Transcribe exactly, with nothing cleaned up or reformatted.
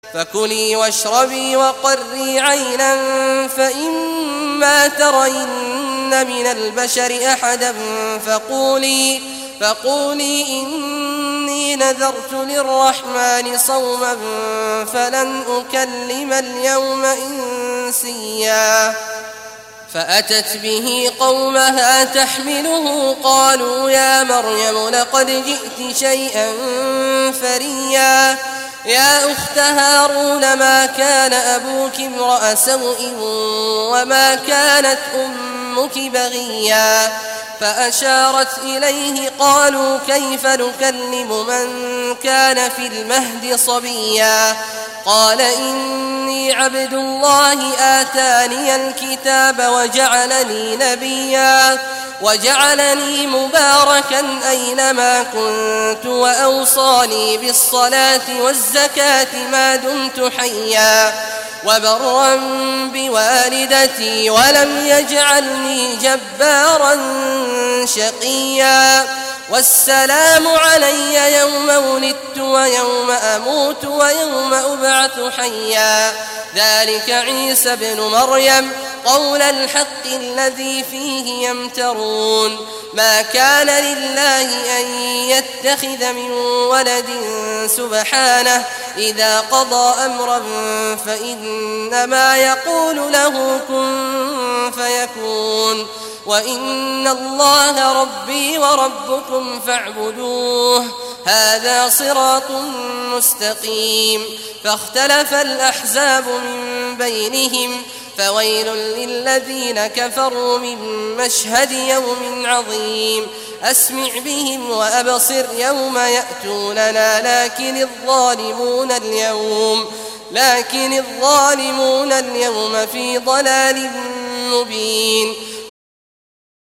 فكلي واشربي وقري عينا فإما ترين من البشر أحدا فقولي, فقولي إني نذرت للرحمن صوما فلن أكلم اليوم إنسيا. فأتت به قومها تحمله قالوا يا مريم لقد جئت شيئا فريا. يا أخت هارون ما كان أبوك امرأ سوء وما كانت أمك بغيا. فأشارت إليه قالوا كيف نكلم من كان في المهد صبيا. قال إني عبد الله آتاني الكتاب وجعلني نبيا وجعلني مباركا أينما كنت وأوصاني بالصلاة والزكاة ما دمت حيا وبرا بوالدتي ولم يجعلني جبارا شقيا. والسلام علي يوم ولدت ويوم أموت ويوم أبعث حيا. ذلك عيسى بن مريم قول الحق الذي فيه يمترون. ما كان لله أن يتخذ من ولد سبحانه إذا قضى أمرا فإنما يقول له كن فيكون. وإن الله ربي وربكم فاعبدوه هذا صراط مستقيم. فاختلف الأحزاب من بينهم فويل للذين كفروا من مشهد يوم عظيم. أسمع بهم وأبصر يوم يأتوننا لكن الظالمون اليوم لكن الظالمون اليوم في ضلال مبين.